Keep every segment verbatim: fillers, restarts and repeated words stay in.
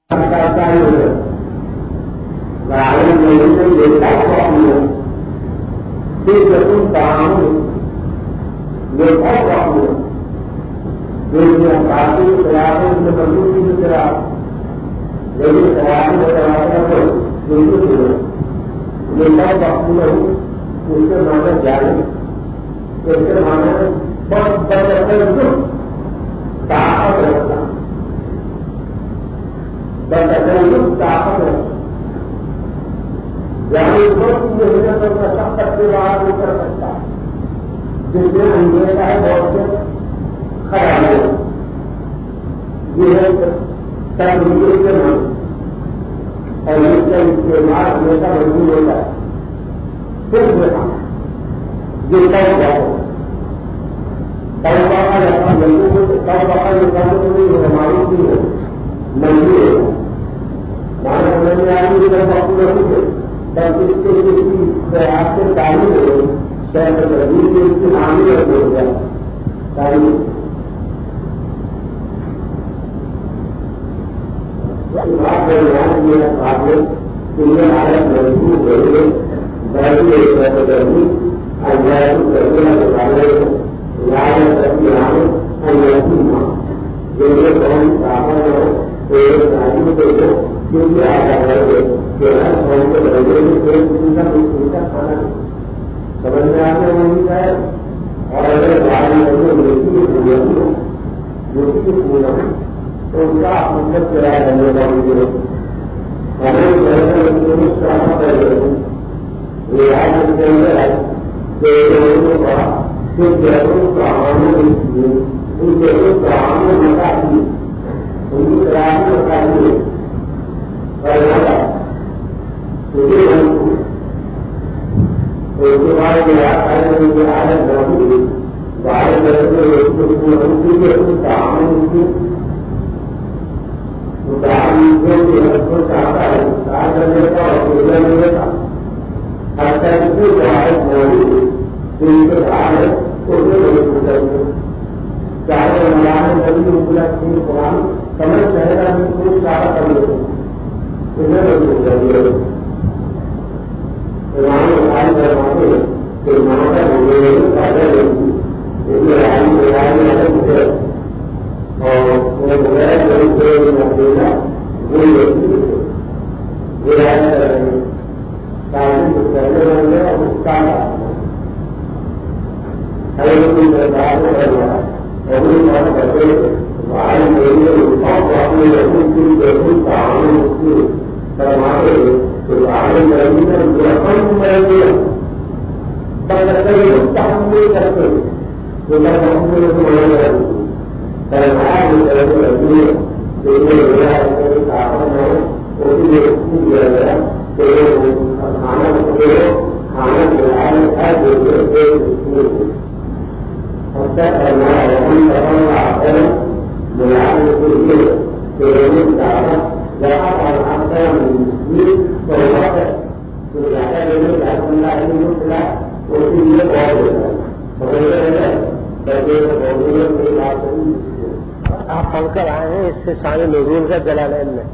آپ پڑھ کر آئے ہیں اس سے شان نزول کا جلالین میں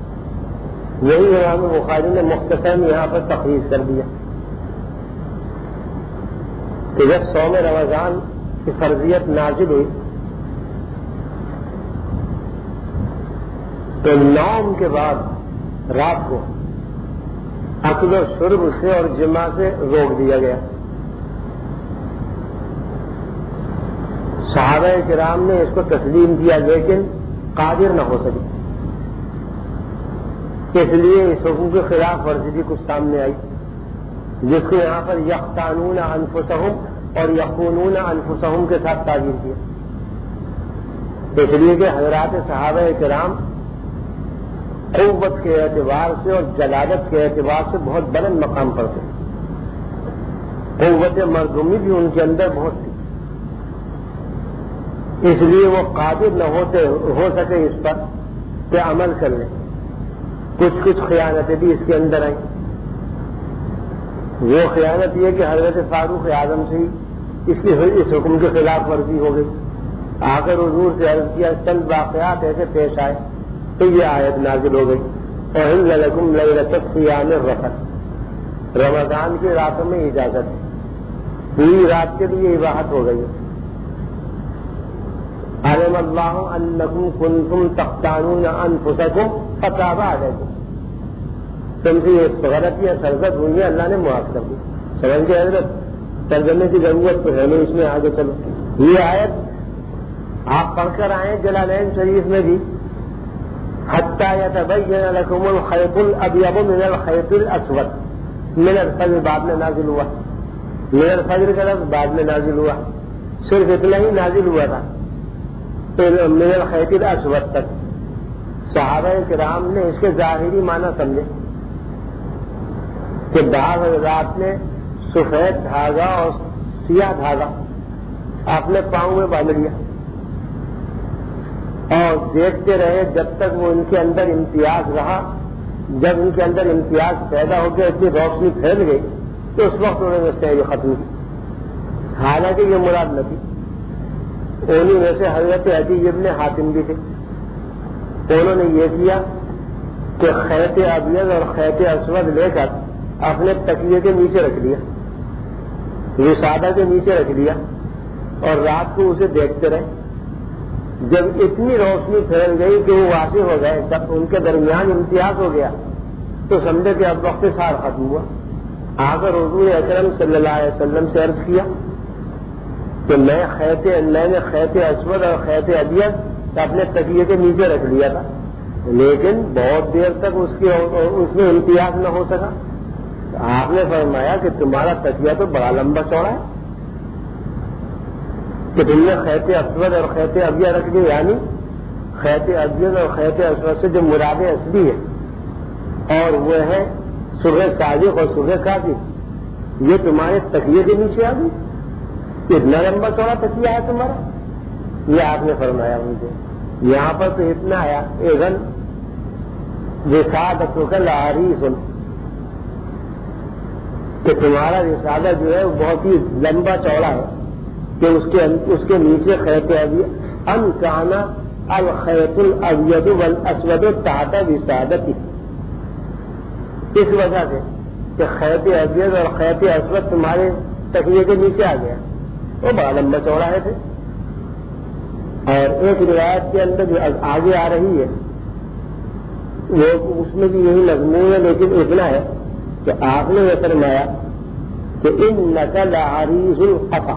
یہی امام بخاری نے مختصر یہاں پر تخریج کر دیا کہ جب صوم رمضان کی فرضیت نازل ہوئی تو نوم کے بعد رات کو اکل و شرب سے اور جمع سے روک دیا گیا. صحابہ کرام نے اس کو تسلیم کیا لیکن قادر نہ ہو سکے, اس لیے اس حکم کے خلاف ورزی بھی کچھ سامنے آئی جس کو یہاں پر یختانون انفسہم اور یخونون انفسہم کے ساتھ تعبیر کیا, اس لیے کہ حضرات صحابہ کرام قوت کے اعتبار سے اور جلالت کے اعتبار سے بہت بلند مقام پر تھے. قوت مردمی بھی ان کے اندر بہت تھی, اس لیے وہ قادر نہ ہوتے ہو سکے اس پر کہ عمل کر لیں. کچھ کچھ خیانتیں بھی اس کے اندر آئیں. وہ خیانت یہ کہ حضرت فاروق اعظم سے اس کی اس حکم کے خلاف ورزی ہو گئی. آ کر حضور سے عرض کیا, چند واقعات ایسے پیش آئے تو یہ آیت نازل ہو گئی احل لکم لیلۃ الصیام الرفث، رمضان کی راتوں میں اجازت ہے، پوری رات کے لیے اباحت ہو گئی ہے۔ علم اللہ انکم کنتم تختانون انفسکم فتاب علیکم، تم سے یہ غلطیاں سرزد ہوئی ہیں، اللہ نے معاف کر دی۔ سمجھ کے حضرت ترجمے کی ضرورت تو ہے نہیں، اس میں آگے چلو۔ یہ آیت آپ پڑھ کر آئے جلالین شریف میں بھی، حتی یتبین لکم الخیط الابیض من الخیط الاسود، من الفجر بعد میں نازل ہوا، من الفجر کا لفظ بعد میں نازل ہوا، صرف اتنا ہی نازل ہوا تھا من الخیط الاسود تک۔ صحابہ کرام نے اس کے ظاہری معنی سمجھے کہ بعض حضرات نے سفید دھاگا اور سیاہ دھاگا اپنے پاؤں میں باندھ لیا اور دیکھتے رہے جب تک وہ ان کے اندر امتیاز رہا۔ جب ان کے اندر امتیاز پیدا ہو کے اتنی روشنی پھیل گئی تو اس وقت انہوں نے سیر ختم کی، حالانکہ یہ مراد نہ تھی۔ انہیں میں سے حضرت عدی ابن حاتم بھی تھے، انہوں نے یہ کیا کہ خیط ابیض اور خیط اسود لے کر اپنے تکیے کے نیچے رکھ لیا، وسادہ کے نیچے رکھ لیا اور رات کو اسے دیکھتے رہے۔ جب اتنی روشنی پھیل گئی کہ وہ واضح ہو گئے، جب ان کے درمیان امتیاز ہو گیا تو سمجھے کہ اب وقت سار ختم ہوا۔ آ کر حضور اکرم صلی اللہ علیہ وسلم سے عرض کیا کہ میں خیط میں نے خیط اسود اور خیط ابیض اپنے تکیے کے نیچے رکھ لیا تھا، لیکن بہت دیر تک اس کی اس میں امتیاز نہ ہو سکا۔ آپ نے فرمایا کہ تمہارا تکیہ تو بڑا لمبا چوڑا ہے کہ تم نے خیط اسود اور خیط ابیض رکھ دی، یعنی خیط ابیض اور خیط اسود سے جو مراد اصلی ہے اور وہ ہے سرخ صادق اور سرخ کاذب، یہ تمہارے تکیے کے نیچے آ گئی، اتنا لمبا چوڑا تکیہ ہے تمہارا، یہ آپ نے فرمایا مجھے۔ یہاں پر تو اتنا آیا اذن وسادتک العریض، کہ تمہارا رسالہ جو ہے وہ بہت ہی لمبا چوڑا ہے کہ اس کے اس کے نیچے خیط ابیض ان کان الخیط الابیض والاسود تحت وسادتی، اس وجہ سے کہ خیط ابیض اور خیط اسود تمہارے تکیے کے نیچے آ گیا، وہ بڑا لمبا چوڑا ہے تھے۔ اور ایک روایت کے اندر جو آگے آ رہی ہے وہ اس میں بھی یہی مضمون ہے، لیکن اتنا ہے کہ آپ نے یہ فرمایا کہ انک لعریض القفا،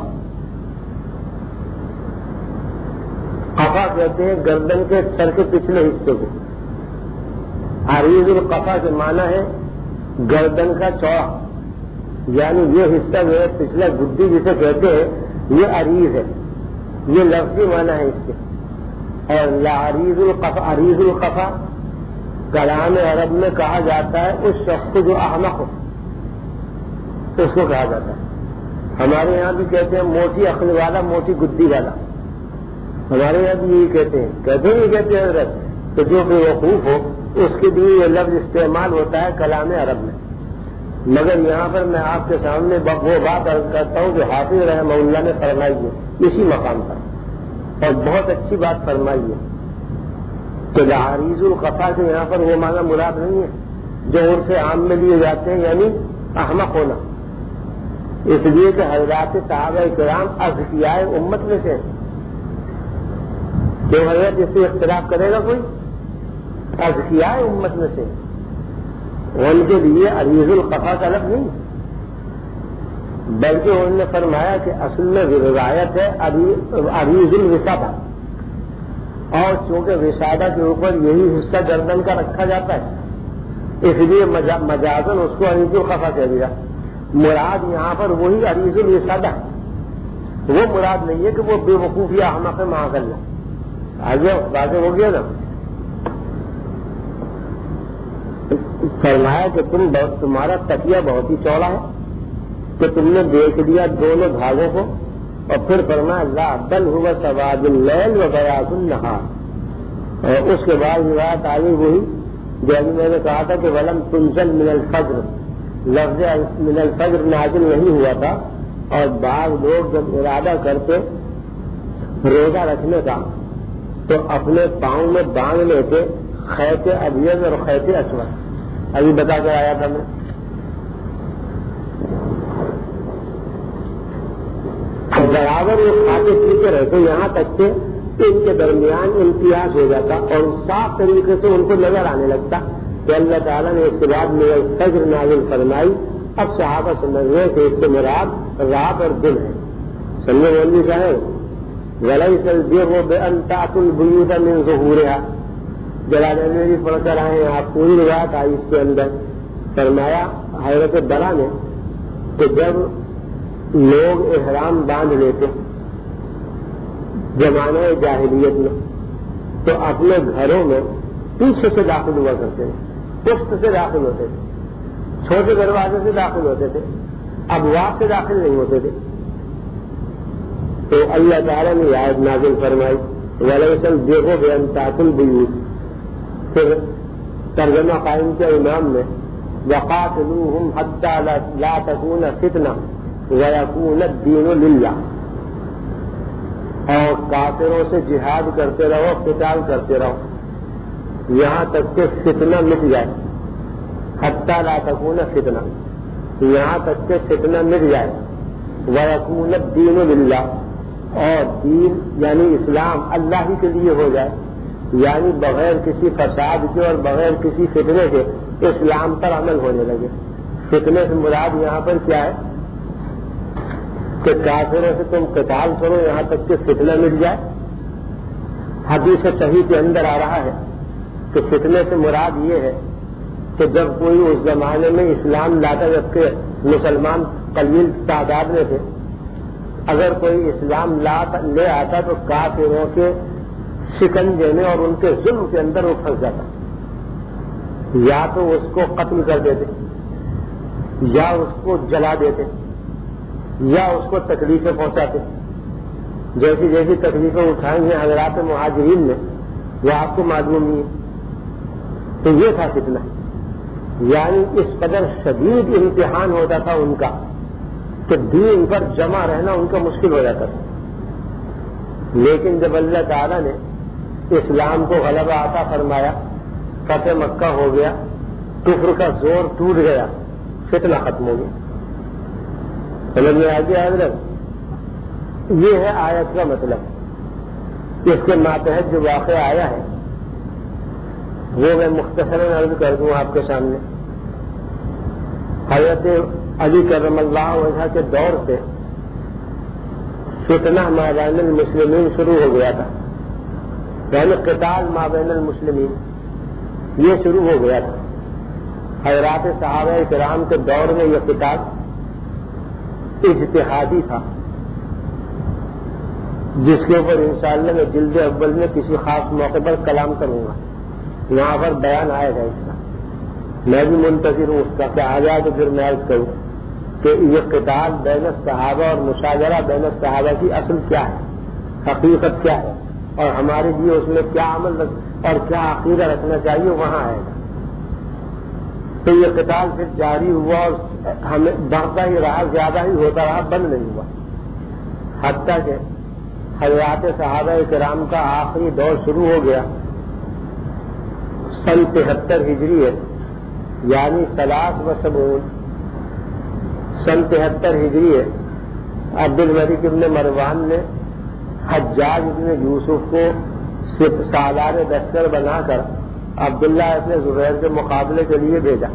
قفا کہتے ہیں گردن کے سر کے پچھلے حصے کو، عریض القفا کے معنی ہے گردن کا چوڑا، یعنی یہ حصہ جو ہے پچھلا گدی جسے کہتے ہیں یہ عریض ہے، یہ لفظی معنی ہے اس کے۔ اور لعریض القفا، عریض القفا کلام عرب میں کہا جاتا ہے اس شخص کو جو احمق ہو، اس کو کہا جاتا ہے۔ ہمارے یہاں بھی کہتے ہیں موٹی عقل والا، موٹی گدی والا، ہمارے یہاں بھی یہی کہتے ہیں کہتے ہیں یہ کہتے ہیں حضرت کہ جو بے وقوف ہو اس کے لیے یہ لفظ استعمال ہوتا ہے کلام عرب میں۔ مگر یہاں پر میں آپ کے سامنے وہ بات عرض کرتا ہوں کہ حافظ رحمہ اللہ نے فرمائی ہے اسی مقام پر، اور بہت اچھی بات فرمائی ہے کہ لعریض القفا سے یہاں پر وہ معنی مراد نہیں ہے جو عرف عام میں لیے جاتے ہیں، یعنی احمق ہونا، اس لیے کہ حضرات صحابہ کرام اذکیاء امت میں سے جو حضرت اس سے اختلاف کرے گا کوئی، اذکیاء امت میں سے، ان کے لیے عریض القفا کا لفظ نہیں، بلکہ انہوں نے فرمایا کہ اصل میں روایت ہے عریض الوسادہ، اور چونکہ وسادہ کے اوپر یہی حصہ گردن کا رکھا جاتا ہے اس لیے مجازن اس کو عریض القفا کہہ دیا۔ مراد یہاں پر وہی عریض الوسادہ، وہ مراد نہیں ہے کہ وہ بے وقوفی احمق معاذ اللہ۔ آگے واضح ہو گیا نا؟ فرمایا کہ تم تمہارا تکیہ بہت ہی چوڑا ہے کہ تم نے دیکھ لیا دونوں دھاگوں کو، اور پھر فرمایا لا بل هو سواد اللیل و بیاض النہار، اور اس کے بعد روایت آگے وہی جو ابھی میں نے کہا تھا کہ ولم تنزل من الفجر، لفظ من الفجر نازل نہیں ہوا تھا، اور بعض لوگ جب ارادہ کرتے روزہ رکھنے کا تو اپنے پاؤں میں باندھ لیتے خیط ابیض اور خیط اسود ابھی بتا کر آیا تھا میں. برابر وہ کھاتے پیتے رہتے یہاں تک کہ ان کے درمیان امتیاز ہو جاتا اور صاف طریقے سے ان کو نظر آنے لگتا کہ اللہ تعالیٰ نے اس کے بعد میرا فجر نازل فرمائی. اب صحابہ سمجھ رہے کہ اس سے مراد رات اور دن ہے. سمجھے مولوی صاحب ولیس البر بأن تأتوا البیوت من ظہورها جلال میری پڑھ کر آئے ہیں آپ پوری روایت آئی اس کے اندر. فرمایا حضرت برا نے کہ جب لوگ احرام باندھ لیتے زمانہ جاہلیت میں تو اپنے گھروں میں پیچھے سے داخل ہوا کرتے تھے, پشت سے داخل ہوتے تھے, چھوٹے دروازے سے داخل ہوتے تھے, ابواب سے داخل نہیں ہوتے تھے. تو اللہ تعالیٰ نے آیت نازل فرمائی ولیس البر بأن تأتوا البیوت. پھر ترجمہ قائم کے امام نے وقاتلوہم حتی لا تکون فتنہ ویکون الدین للہ, اور کافروں سے جہاد کرتے رہو, قتال کرتے رہو یہاں تک کہ فتنہ مٹ جائے. حتی لا تکون فتنہ, یہاں تک کہ فتنہ مٹ جائے. ویکون الدین للہ, اور دین یعنی اسلام اللہ ہی کے لیے ہو جائے, یعنی بغیر کسی فساد کے اور بغیر کسی فتنے کے اسلام پر عمل ہونے لگے. فتنے سے مراد یہاں پر کیا ہے کہ کافروں سے تم قتال کرو یہاں تک کہ فتنہ مٹ جائے. حدیث صحیح کے اندر آ رہا ہے کہ فتنے سے مراد یہ ہے کہ جب کوئی اس زمانے میں اسلام لاتا, جبکہ مسلمان قلیل تعداد میں تھے, اگر کوئی اسلام لے آتا تو کافروں کے شکنجے میں اور ان کے ظلم کے اندر وہ پھنس جاتا. یا تو اس کو قتل کر دیتے, یا اس کو جلا دیتے, یا اس کو تکلیفیں پہنچاتے. جیسی جیسی تکلیفیں اٹھائیں گے حضرات مہاجرین نے وہ آپ کو معلوم نہیں ہے. تو یہ تھا فتنہ, یعنی اس قدر شدید امتحان ہوتا تھا ان کا کہ دین پر جمع رہنا ان کا مشکل ہو جاتا تھا. لیکن جب اللہ تعالیٰ نے اسلام کو غلبہ عطا فرمایا, فتح مکہ ہو گیا, کفر کا زور ٹوٹ گیا, فتنہ ختم ہو گیا. سمجھ میں آ گیا حضرت؟ یہ ہے آیت کا مطلب. اس کے ماتحت جو واقعہ آیا ہے وہ میں مختصراً عرض کر دوں آپ کے سامنے. حضرت علی کرم اللہ وجہ کے دور سے فتنہ مابین المسلمین شروع ہو گیا تھا, یعنی قتال مابین المسلمین یہ شروع ہو گیا تھا. حضرات صحابہ کرام کے دور میں یہ قتال اجتہادی تھا, جس کے اوپر انشاءاللہ میں جلد اول میں کسی خاص موقع پر کلام کروں گا, یہاں پر بیان آئے گا اس کا. میں بھی منتظر ہوں اس کا کہ آ جائے تو پھر میں عرض کروں کہ یہ قتال بین الصحابہ اور مشاجرہ بین الصحابہ کی اصل کیا ہے, حقیقت کیا ہے, اور ہمارے لیے اس میں کیا عمل اور کیا عقیدہ رکھنا چاہیے, وہاں آئے گا. تو یہ قتال پھر جاری ہوا اور ہمیں بڑھتا ہی رہا, زیادہ ہی ہوتا رہا, بند نہیں ہوا. حتیٰ کہ حضرات صحابہ کرام کا آخری دور شروع ہو گیا سن تہتر ہجری ہے, یعنی سلاس و سبعون, سن تہتر ہجری ہے. عبد الملک ابن مروان نے حجاج ابن یوسف کو سالار دستر بنا کر عبداللہ ابن زبیر کے مقابلے کے لیے بھیجا,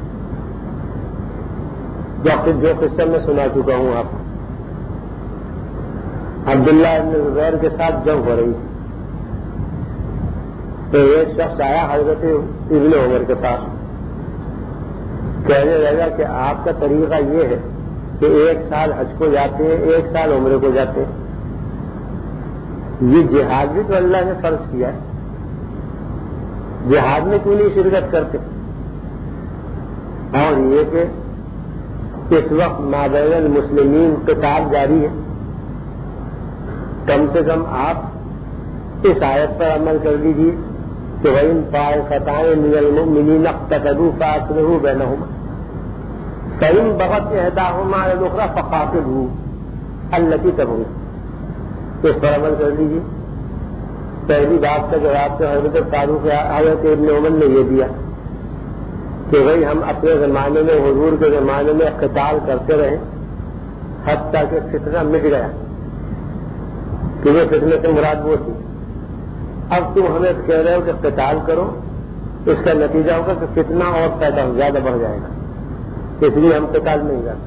جو جو قصہ میں سنا چکا ہوں آپ کو. عبداللہ ابن زبیر کے ساتھ جنگ ہو رہی تھی, تو ایک شخص آیا حضرت ابن عمر کے پاس, کہنے لگا کہ آپ کا طریقہ یہ ہے کہ ایک سال حج کو جاتے ہیں, ایک سال عمرے کو جاتے ہیں, یہ جہاد بھی تو اللہ نے فرض کیا ہے, جہاد میں کیوں نہیں شرکت کرتے؟ اور یہ کہ اس وقت مابین المسلمین قتال جاری ہے, کم سے کم آپ اس آیت پر عمل کر لیجیے کہ وَإِن طَائِفَتَانِ مِنَ الْمُؤْمِنِينَ اقْتَتَلُوا فَأَصْلِحُوا بَيْنَهُمَا فَإِن بَغَتْ إِحْدَاهُمَا عَلَى الْأُخْرَىٰ فَقَاتِلُوا الَّتِي تَبْغِي. اس پر عمل کر لیجیے. پہلی بات کا جواب تو حضرت فاروق حضرت ابن عمر نے یہ دیا کہ بھائی ہم اپنے زمانے میں حضور کے زمانے میں قتال کرتے رہے حتیٰ کہ فتنہ مٹ گیا، کیونکہ فتنے سے مراد وہ تھی۔ اب تم ہمیں کہہ رہے ہو کہ قتال کرو، اس کا نتیجہ ہوگا کہ فتنہ اور پیدا زیادہ بڑھ جائے گا، اس لیے ہم قتال نہیں کرتے۔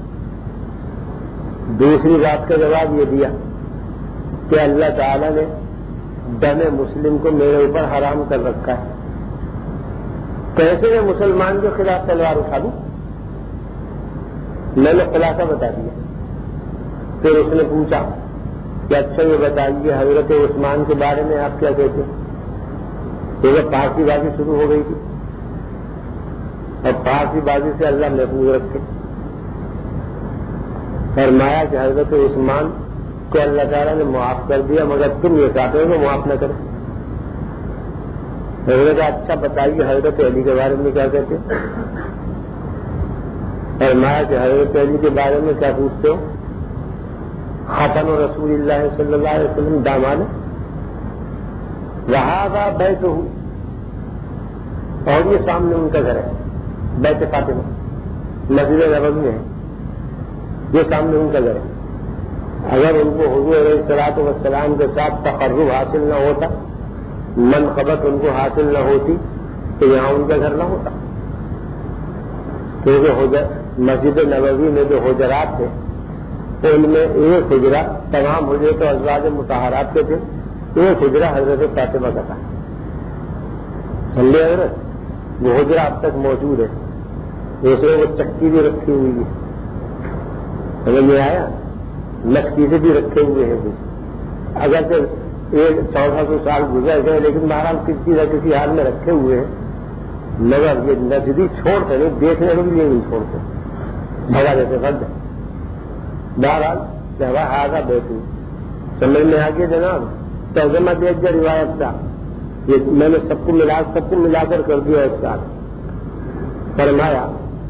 دوسری بات کا جواب یہ دیا کہ اللہ تعالیٰ نے دم مسلم کو میرے اوپر حرام کر رکھا ہے، کیسے میں مسلمان کے خلاف تلوار اٹھا دوں؟ میں نے خلاصہ بتا دیا۔ پھر اس نے پوچھا کہ اچھا یہ بتائیے حضرت عثمان کے بارے میں آپ کیا کہتے ہیں؟ کیونکہ پارسی بازی شروع ہو گئی تھی اور پارسی بازی سے اللہ محفوظ رکھے۔ فرمایا کہ حضرت عثمان کو اللہ تعالیٰ نے معاف کر دیا، مگر تم یہ چاہتے ہو کہ معاف نہ کرے۔ حضرت اچھا بتائیے حضرت علی کے بارے میں کیا کہتے ہیں؟ فرمایا کہ حضرت علی کے بارے میں کیا پوچھتے ہو؟ خاتم رسول اللہ صلی اللہ علیہ وسلم داماد وہاں بیت ہوں، اور یہ سامنے ان کا گھر ہے بیت فاطمہ، مسجد نبوی میں ہے، یہ سامنے ان کا گھر ہے۔ اگر ان کو حضور علیہ الصلوۃ والسلام کے ساتھ تقرب حاصل نہ ہوتا، منقبت ان کو حاصل نہ ہوتی، تو یہاں ان کا گھر نہ ہوتا، کیونکہ مسجد نبوی میں جو حجرات تھے ان میں ایک حجرہ تمام حجرے تو ازواج مطہرات کے تھے، ایک حجرہ حضرت فاطمہ کا تھا۔ سمجھے حضرت؟ وہ حجرہ اب تک موجود ہے، اس میں وہ چکی بھی رکھی ہوئی ہے، سمجھ میں آیا؟ لکیزیں بھی رکھے ہوئے ہیں، اگر سے ایک چودہ سو سال گزر گئے لیکن بہرحال کسی نہ کسی حال میں رکھے ہوئے ہیں، مگر یہ نزدیک چھوڑتے نہیں، دیکھنے کو بھی نہیں چھوڑتے، بھگا دیتے فرد ہے۔ بہرحال جگہ آگا بیٹھی سمجھ میں آ گیا جناب؟ ترجمہ دیکھ جا روایت کا، یہ میں نے سب کو ملا سب کو ملا کر کر دیا ایک ساتھ۔ فرمایا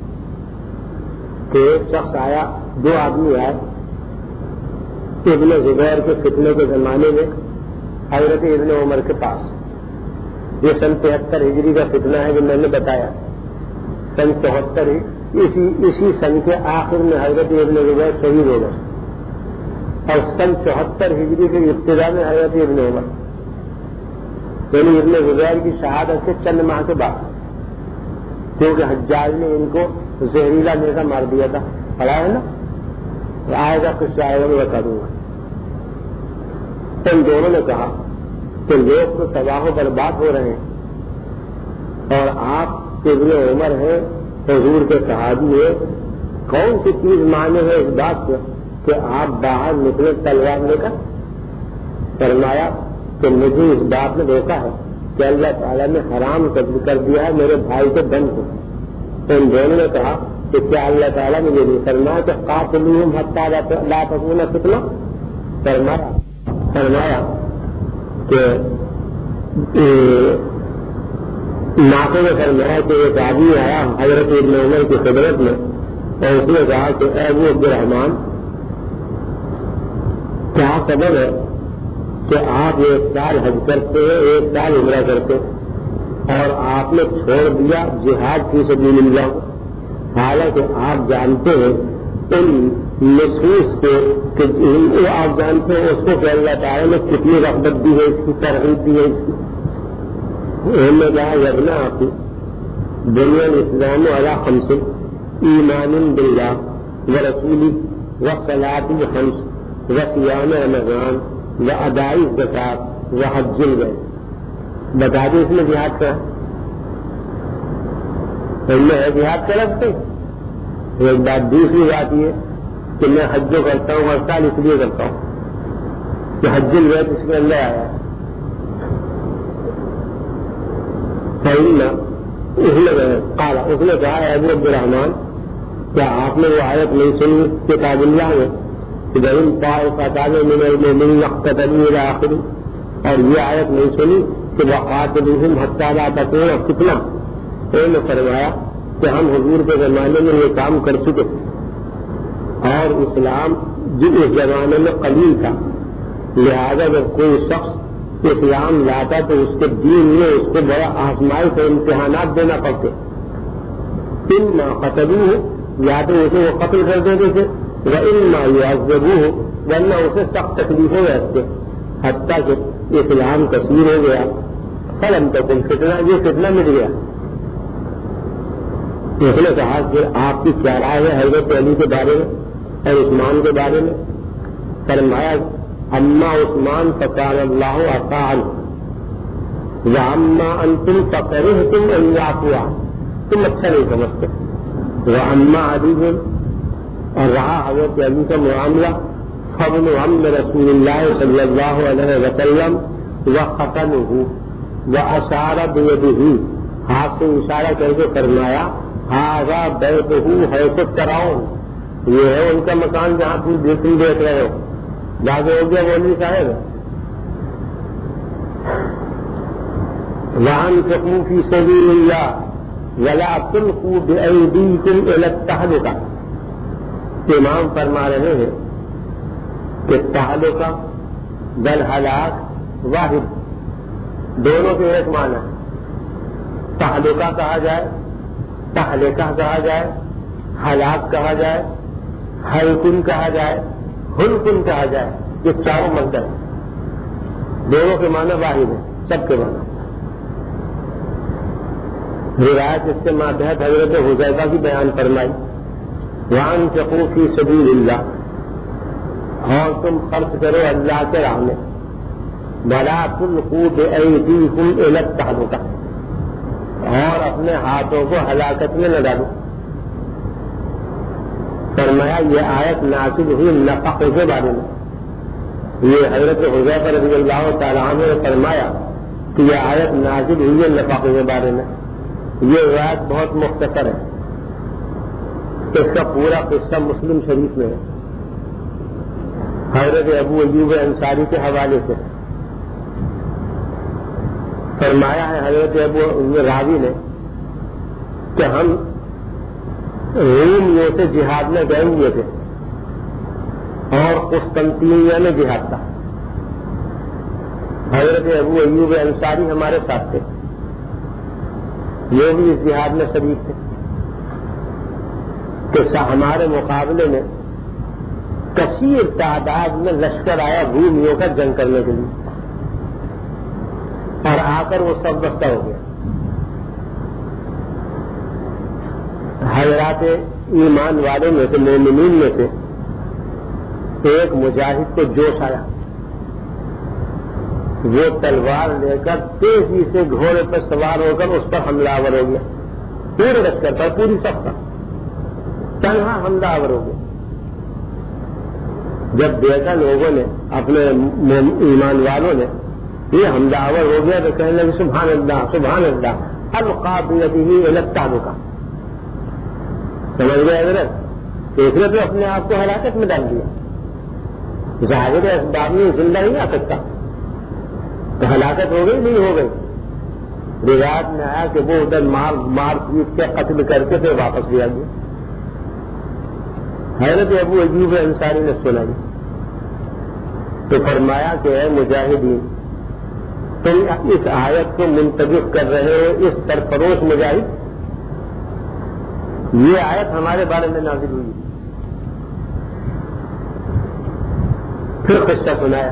کہ ایک شخص آیا، دو آدمی آئے ابن زبیر کے فتنے کے زمانے میں حضرت ابن عمر کے پاس۔ یہ سن تہتر ہجری کا فتنہ ہے جو میں نے بتایا، سن چوہتر ہی اسی اسی سن کے آخر میں حضرت ابن زبیر شہید ہو گئے، اور سن چوہتر ہجری کے ابتدا میں حضرت ابن عمر، یعنی ابن زبیر کی شہادت سے چند ماہ کے بعد، کیونکہ حجاج نے ان کو زہریلا نیزہ مار دیا تھا، پڑا ہے نا؟ آئے گا کچھ آئے گا میں بتا دوں گا۔ ان دونوں نے کہا کہ لوگ تو تباہ و برباد ہو رہے ہیں اور آپ ابن عمر ہیں، حضور کے صحابی ہیں، کون سی چیز مانے ہے اس بات سے کہ آپ باہر نکلے تلوار لے کر؟ فرمایا کہ مجھے اس بات میں دیکھا ہے کہ اللہ تعالیٰ نے حرام کر دیا ہے میرے بھائی کے دم کو۔ تو ان دونوں نے کہا کہ کیا اللہ تعالیٰ نے یہ نہیں فرمایا کہ قاتلوہم حتی لا تکون فتنہ؟ فرمایا فرمایا کہ ناقے میں فرمایا کہ ایک آدمی آیا حضرت ابن عمر کی خدمت میں اور اس نے کہا کہ اے ابو عبد الرحمان، کیا سبب ہے کہ آپ ایک سال حج کرتے ہیں، ایک سال عمرہ کرتے اور آپ نے چھوڑ دیا جہاد فی سبیل اللہ، حالانکہ آپ جانتے ہیں ان نصوص کو کہ آپ جانتے ہیں اس کو کہ اللہ تعالیٰ نے کتنی رغبت دی ہے، اس کی ترغیب دی ہے اس کی۔ انہوں نے کہا یبنا آپ دنیا الاسلام علی خمس، ایمان باللہ ورسولہ وصلاۃ الخمس وصیام رمضان واداء الزکوٰۃ وحج البیت۔ بتا دیں اس میں جہاد کا میں ہے، جہاد کا لفظ۔ ایک بات دوسری بات یہ کہ میں حج جو کرتا ہوں ہر سال اس لیے کرتا ہوں کہ حج البیت اس کے اندر آیا ہے۔ اس نے کہا اس نے کہا ابو عبد الرحمان، کیا آپ نے وہ آیت نہیں سنی کتاب اللہ میں کہ بہن طائفتان من المؤمنین اقتتلوا الی آخر، اور یہ آیت نہیں سنی کہ وقاتلوہم حتی لا تکون فتنہ؟ انہوں نے فرمایا کہ ہم حضور کے زمانے میں یہ کام کر چکے اور اسلام جس اس زمانے میں قلیل تھا، لہذا جب کوئی شخص اسلام لاتا تو اس کے دین میں اس کو بڑا آزمائش اور امتحانات دینا پڑتے. ان ماں قتلوہ یا تو اسے وہ قتل کر دیتے تھے وَإِنَّا يُعَذِّبُوهُ ورنہ اسے سخت تکلیفیں رہتے حتیٰ کہ اسلام کثیر ہو گیا. فلم تکن فتنہ یہ فتنہ مٹ گیا. اس نے کہا کہ آپ کی کیا رائے ہے حضرت علی کے بارے میں اور عثمان کے بارے میں؟ فرمایا اما عثمان فکان اللہ عطاء واما انتم فکرہتم ان یعفو تم اچھا نہیں سمجھتے. واما علی اور رہا حضرت علی کا معاملہ فضل عم رسول اللہ صلی اللہ علیہ وسلم وختنہ واشار بیدہ ہاتھ سے اشارہ کر کے فرمایا ھذا بیتہ حیث ترون یہ ہے ان کا مکان جہاں تم دیکھ رہے ہو. واضح ہو گیا مولوی صاحب. وانفقوا فی سبیل اللہ ولا تلقوا بأیدیکم الی التہلکہ. امام فرما رہے ہیں کہ تہلکہ بل ہلاک واحد دونوں کے ایک معنی. تہلکہ کہا جائے تہلکہ کہا جائے ہلاک کہا جائے ہلکن کہا جائے ہلکن کہا جائے یہ چاروں مصدر ہیں. دونوں کے معنی واحد ہیں سب کے معنی. روایت اس کے ماتحت حضرت حذیفہ کی بیان فرمائی وانفقوا فی سبیل اللہ اور تم خرچ کرو اللہ کے راہ میں ولا تلقوا بأیدیکم الی التہلکہ اور اپنے ہاتھوں کو ہلاکت میں نہ ڈالو. فرمایا یہ آیت نازل ہوئی نفقے کے بارے میں. یہ حضرت حذیفہ رضی اللہ تعالیٰ عنہ نے فرمایا کہ یہ آیت نازل ہوئی ہے نفقے کے بارے میں. یہ روایت بہت مختصر ہے. اس کا پورا قصہ مسلم شریف میں ہے حضرت ابو ایوب انصاری کے حوالے سے. فرمایا ہے حضرت ابو راوی نے کہ ہم رومیوں سے جہاد میں گئے ہوئے تھے اور قسطنطینیہ میں جہاد تھا. حضرت ابو ایوب انصاری ہمارے ساتھ تھے. یہ بھی اس جہاد میں شریک تھے کہ ہمارے مقابلے میں کثیر تعداد میں لشکر آیا رومیوں کا جنگ کرنے کے لیے اور آ کر وہ سب بستہ ہو گیا. حضرات ایمان والوں میں سے مومنین میں سے ایک مجاہد کو جوش آیا. وہ تلوار لے کر تیزی سے گھوڑے پر سوار ہو کر اس پر حملہ آور ہو گیا. پورے لشکر پر پوری سب پر تنہا حملہ آور ہو گیا. جب دیکھا لوگوں نے اپنے ایمان والوں نے یہ حملہ آور ہو گیا تو کہنے لگے سبحان اللہ سبحان اللہ القا بیدہ الی التہلکہ. سمجھ گئے حضرت ایک نے تو اپنے آپ کو ہلاکت میں ڈال دیا. ظاہر اسباب میں زندہ نہیں آ سکتا تو ہلاکت ہو گئی نہیں ہو گئی. روایت میں آیا کہ وہ ادھر مار مار پیٹ کے قتل کر کے پھر واپس لیا گیا. حضرت ابو ایوب انصاری نے سنائی تو فرمایا کہ اے مجاہدین تم اس آیت کو منتخب کر رہے ہو اس سرفروش مجاہد. یہ آیت ہمارے بارے میں نازل ہوئی. پھر قصہ سنایا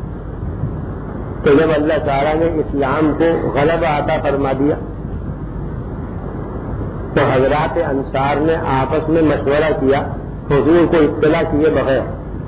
تو جب اللہ تعالیٰ نے اسلام کو غلبہ عطا فرما دیا تو حضرات انصار نے آپس میں مشورہ کیا حضور کو اطلاع کیے بغیر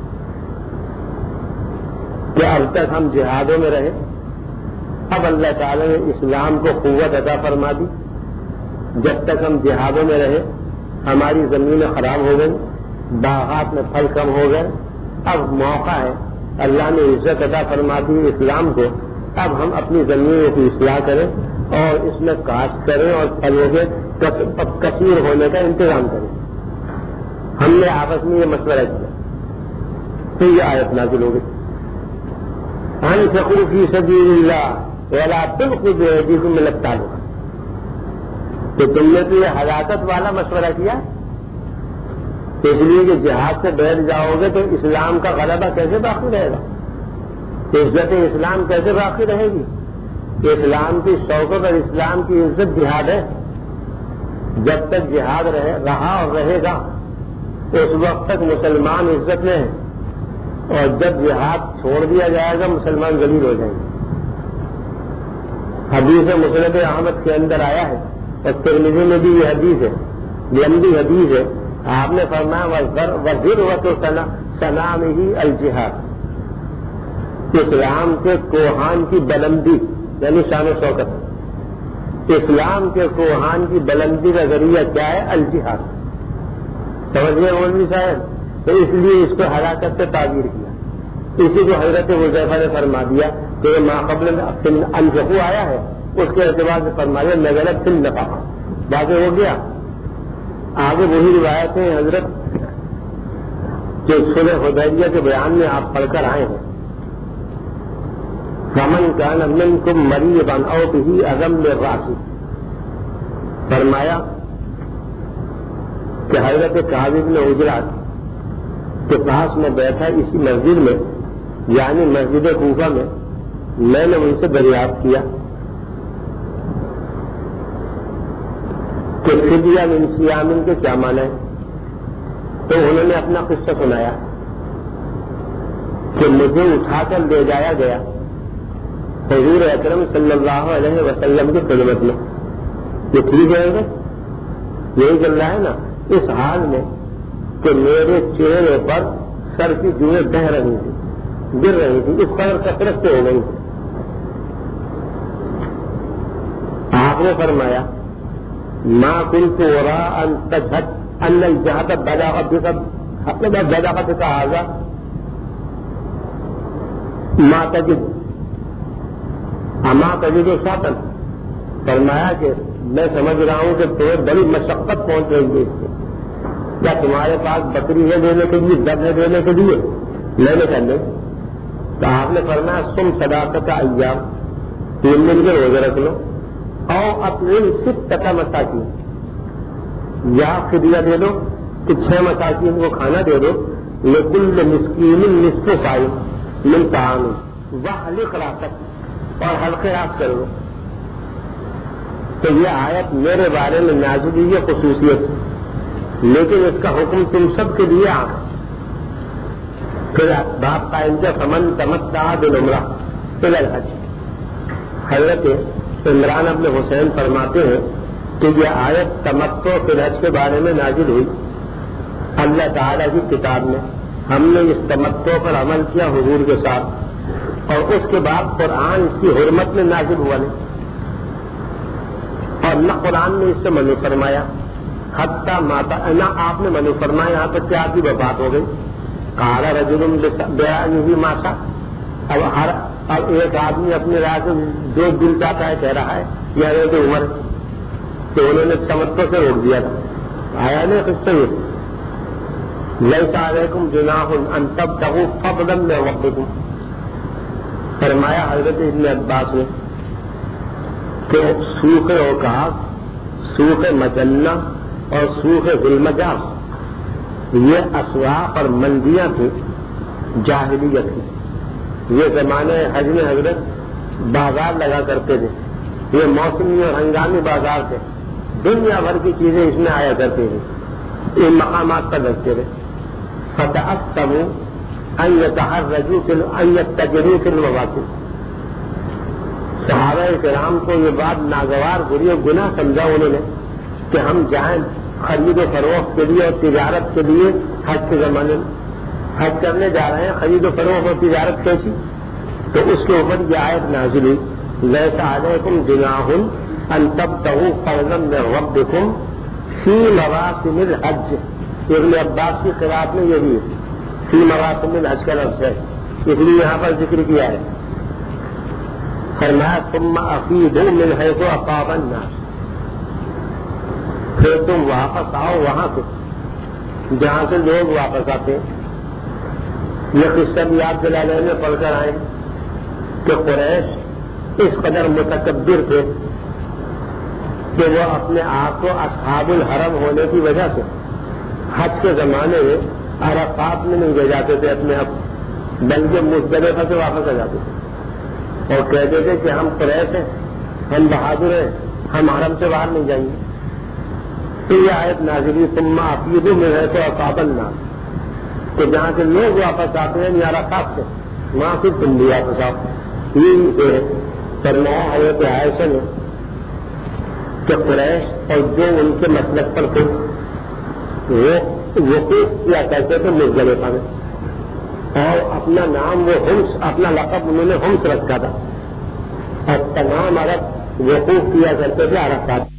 کہ اب تک ہم جہادوں میں رہے اب اللہ تعالیٰ نے اسلام کو قوت عطا فرما دی. جب تک ہم جہادوں میں رہے ہماری زمینیں خراب ہو گئی باغات میں پھل کم ہو گئے. اب موقع ہے اللہ نے عزت عطا فرما دی اسلام کو. اب ہم اپنی زمینوں کی اصلاح کریں اور اس میں کاشت کریں اور پھلوں کے کثیر ہونے کا انتظام کریں. ہم نے آپس میں یہ مشورہ کیا تو یہ آیت نازل ہو گئی انفقوا فی سبیل اللہ ولا تلقوا بأیدیکم الی التہلکہ. تو تم نے تو یہ ہلاکت والا مشورہ کیا اس لیے کہ جہاد سے بیٹھ جاؤ گے تو اسلام کا غلبہ کیسے باقی رہے گا. عزت اسلام کیسے باقی رہے گی؟ اسلام کی شوکت اور اسلام کی عزت جہاد ہے. جب تک جہاد رہے رہا اور رہے گا اس وقت تک مسلمان عزت میں ہیں، اور جب جہاد چھوڑ دیا جائے گا مسلمان ذلیل ہو جائیں گے. حدیث مسند احمد کے اندر آیا ہے اور ترمذی میں بھی یہ حدیث ہے، لمبی حدیث ہے. آپ نے فرمایا وذروۃ سنامہ الجہاد، اسلام کے کوہان کی بلندی یعنی شان و شوکت. اسلام کے کوہان کی بلندی کا ذریعہ کیا ہے؟ الجہاد. سمجھئے مولوی صاحب؟ تو اس لیے اس کو ہلاکت سے تعبیر کیا. اسی کو حضرت حذیفہ نے فرما دیا کہ ما قبل انفقوا آیا ہے، اس کے اعتبار سے فرمایا نزلت فی النفقہ، واضح ہو گیا. آگے وہی روایتیں حضرت جو صلح حدیبیہ کے بیان میں آپ پڑھ کر آئے ہیں. فمن کان منکم مریضا او بہ اذى من الراس، فرمایا کہ حضرت کعب بن عجرہ کے پاس میں بیٹھا اسی مسجد میں یعنی مسجد کوفہ میں، میں نے ان سے دریافت کیا کہ فدیہ من صیام کے کیا معنی ہے. تو انہوں نے اپنا قصہ سنایا کہ مجھے اٹھا کر لے جایا گیا حضور اکرم صلی اللہ علیہ وسلم کی خدمت میں. یہ ٹھیک ہے گا؟ یہی چل رہا ہے نا. اس حال میں کہ میرے چہرے پر سر کی جوئیں بہ رہی تھی، گر رہی تھی، اس قدر کثرت سے ہو گئی تھی. آپ نے فرمایا ما كنت وراء ان تشهد ان الجهاد بلغ بك بلغ بك هذا ما تجد اما تجد شاطن. فرمایا کہ میں سمجھ رہا ہوں کہ تمہیں بڑی مشقت پہنچ رہی ہے اس سے. کیا تمہارے پاس بکری ہے دینے کے لیے، دم ہے دینے کے لیے؟ میں نے کہا نہیں. تو آپ نے فرمایا سم صداقت ایام، تین دن کے روزے رکھ لو، اور اپنے ستۃ مساکین، یا فدیہ دے دو کہ چھ مساکین کو کھانا دے دو. لکل مسکین نصف صاع من طعام واحلق راسک، اور حلقے راس کر دو. تو یہ آیت میرے بارے میں نازل ہوئی ہے خصوصیت سے، لیکن اس کا حکم تم سب کے لیے آ پھر باپ قائم کیا فمن تمتع بالعمرہ الی الحج. حضرت عمران ابن حسین فرماتے ہیں کہ یہ آیت تمتع فی الحج کے بارے میں نازل ہوئی اللہ تعالیٰ کی کتاب میں. ہم نے اس تمتع پر عمل کیا حضور کے ساتھ، اور اس کے بعد قرآن اس کی حرمت میں نازل ہوا نہیں، اور نہ قرآن نے اس سے منع فرمایا حتیٰ ماتا، نہ آپ نے منع فرمایا یہاں تک کہ آپ کی وفات ہو گئی. قال رجل بأنه ما شاء، اب ہر اب ایک آدمی اپنی رائے سے جو دل چاہتا ہے کہہ رہا ہے، یہ حضرت عمر تو انہوں نے تمتع سے روک دیا تھا. آیا نہیں قصہ یہ لیس علیکم جناح ان تبتغوا فضلا من ربکم. فرمایا حضرت ابن عباس نے کہ سوکھ اوقاف، سوکھ مجنہ اور سوکھ ذوالمجاز یہ اسواق اور مندیاں تھیں جاہلیت کی. یہ زمانے حج میں حضرت بازار لگا کرتے تھے، یہ موسمی اور ہنگامی بازار تھے، دنیا بھر کی چیزیں اس میں آیا کرتی تھیں، ان مقامات پر رکھتے تھے. فتأثموا ان يتحرجوا ان يتجروا في المواقف. صحابہ کرام کو یہ بات ناگوار بری اور گناہ سمجھا انہوں نے کہ ہم جائیں خرید و فروخت کے لیے اور تجارت کے لیے حج کے زمانے میں حج کرنے جا رہے ہیں، خرید و فروخت اور تجارت کیسی؟ تو اس کے اوپر یہ آیت نازل ہوئی لیس علیکم جناح ان تبتغوا فضلا من ربکم فی مواسم الحج. ابن عباس کی قرأت میں یہ بھی ہے فی مواسم الحج کا لفظ ہے، اس لیے یہاں پر ذکر کیا ہے. فرمایا ثم افیضوا من حیث افاض الناس، پھر تم واپس آؤ وہاں سے جہاں سے لوگ واپس آتے ہیں. یہ قصہ بھی آپ جلالین میں پڑھ کر آئے کہ قریش اس قدر متکبر تھے کہ وہ اپنے آپ کو اصحاب الحرم ہونے کی وجہ سے حج کے زمانے میں عرفات میں نہیں لے جاتے تھے اپنے آپ. بلکہ مزدلفہ سے واپس آ جاتے تھے اور کہتے تھے کہ ہم قریش ہیں، ہم بہادر ہیں، ہم حرم سے باہر نہیں جائیں گے. تو یہ آیت نازلی ثم افیضوا من حیث افاض الناس، کہ جہاں سے لوگ واپس آتے ہیں میرا خاص سے وہاں سے تم بھی واپس آؤ. یہ فرمایا حضرت عائشہ نے کہ قریش اور جو ان کے مسلک پر تھے وہ وقوف کیا کرتے تھے مزدلفہ میں، اور اپنا نام وہ ہمس، اپنا لقب انہوں نے ہمس رکھا تھا، اور تمام عرب وقوف کیا کرتے تھے عرفات.